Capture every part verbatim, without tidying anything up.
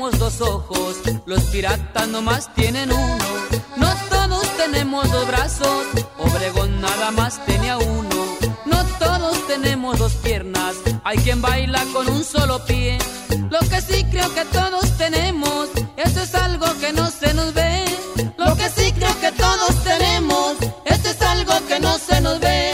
tenemos dos ojos, los piratas nomás tienen uno. No todos tenemos dos brazos, Obregón nada más tenía uno. No todos tenemos dos piernas, hay quien baila con un solo pie. Lo que sí creo que todos tenemos, esto es algo que no se nos ve. Lo que sí creo que todos tenemos, esto es algo que no se nos ve.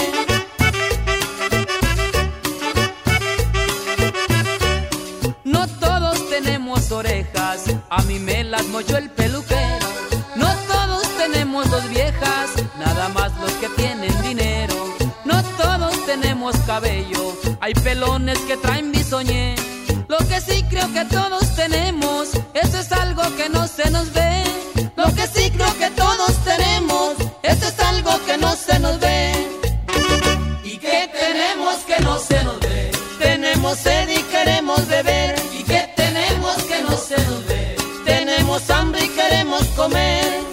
No todos tenemos orejas, a mí me las mochó el peluquero. No todos tenemos dos viejas, nada más los que tienen dinero. No todos tenemos cabello, hay pelones que traen bisoñé. Lo que sí creo que todos tenemos, esto es algo que no se nos ve. Lo que sí creo que todos tenemos, esto es algo que no se nos ve. ¿Y qué tenemos que no se nos ve? Tenemos sed y queremos beber. ¿Y qué tenemos que no se nos ve? Tenemos hambre y queremos comer.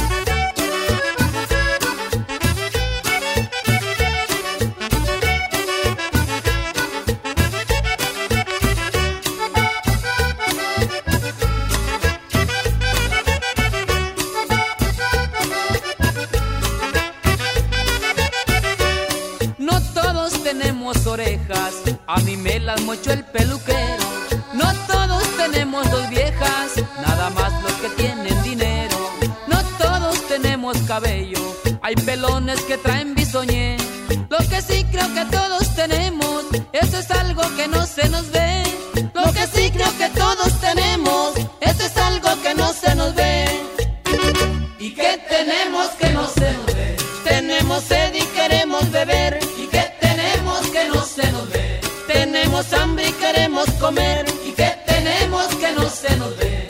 No todos tenemos orejas, a mí me las mochó el peluquero. No todos tenemos dos viejas, nada más los que tienen dinero. No todos tenemos cabello, hay pelones que traen bisoñé. Lo que sí creo que todos tenemos, eso es algo que no se nos ve. Lo que sí creo que todos tenemos, eso es algo que no se nos ve. ¿Y qué tenemos que no se nos ve? Tenemos sed y queremos beber. ¿Y qué tenemos que no se nos ve? Tenemos hambre y queremos comer. ¿Y qué tenemos que no se nos ve?